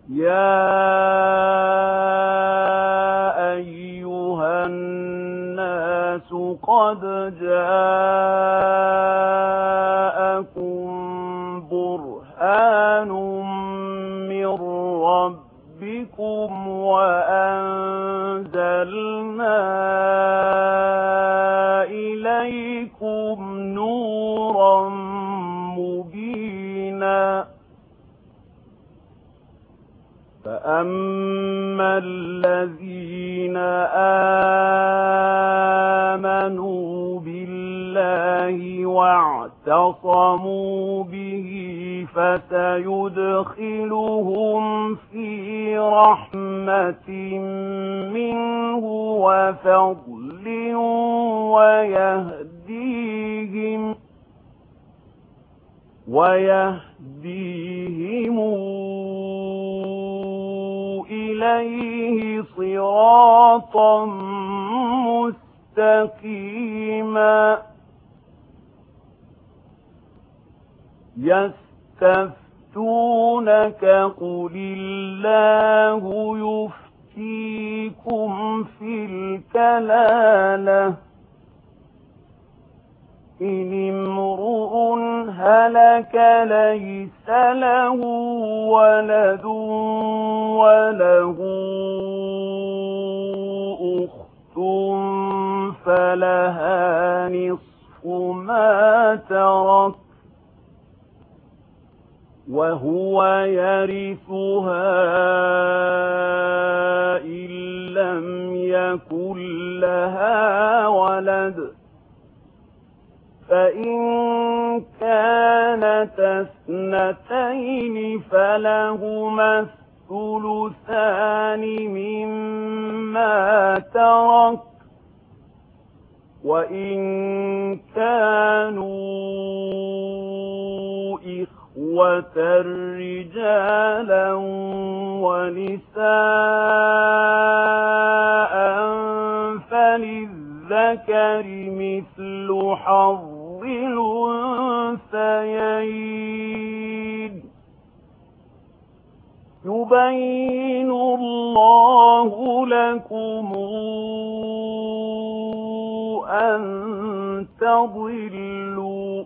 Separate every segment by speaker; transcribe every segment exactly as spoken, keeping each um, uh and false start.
Speaker 1: يا أيها الناس قد جاءكم برهان من ربكم وأنزلنا إليكم نورا مبينا فأما الذين آمنوا بالله واعتصموا به فسيدخلهم في رحمة منه وفضل ويهديهم ويهديهم إليه صراطا مستقيما يستفتونك قل الله يفتيكم في الكلالة إن امرؤ هلك ليس له ولد وله أخت فلها نصف ما ترك وهو يرثها إن لم يكن لها ولد فإن كانت اثنتين فلهما الثلثان مما ترك وإن كانوا إخوة رجالا ونساء فللذكر مثل حظ الأنثيين يبين الله لكم أن تضلوا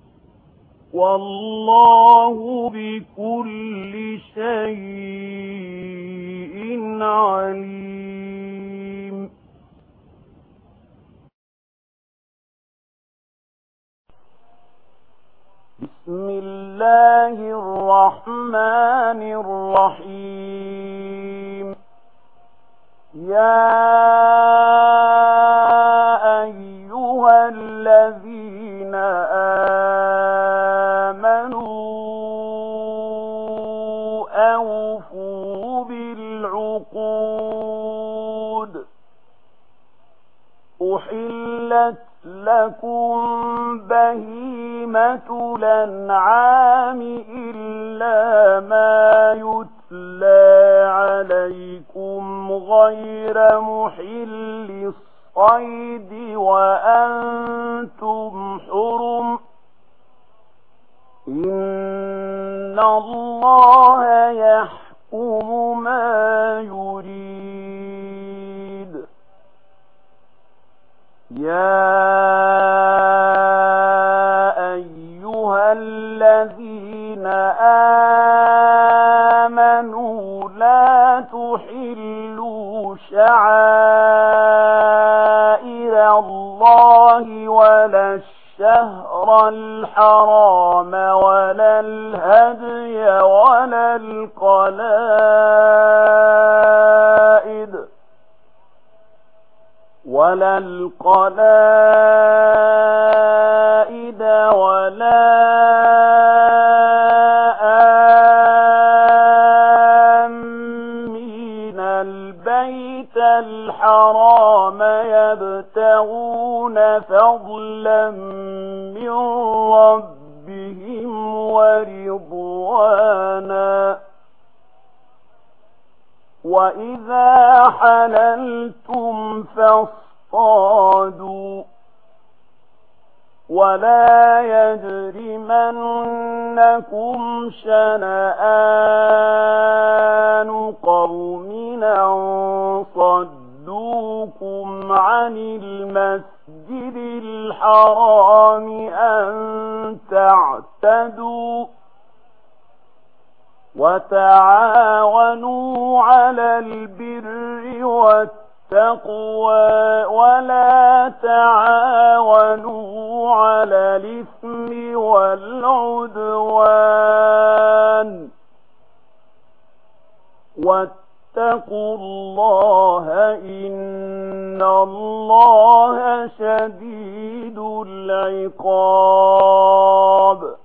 Speaker 1: والله بكل شيء عليم. بسم الله الرحمن الرحيم. يا أيها الذين آمنوا أوفوا بالعقود أحلت لكم بهيمة الأنعام إلا ما يتلى عليكم غير محل الصيد وأنتم حرم إن الله يحكم ما يريد. يا أيها الذين آمنوا لا تحلوا شعائر الله ولا الشهر الحرام ولا الهدي ولا القلائد ولا القلائد ولا آمين البيت الحرام يبتغون فضلا من ربهم ورضوانا وإذا حللتم فاصطادوا ولا يجرمنكم شنآن عن المسجد الحرام أن تعتدوا وتعاونوا على البر والتقوى ولا تعاونوا على الإثم والعدوان واتقوا الله إن الله شديد العقاب.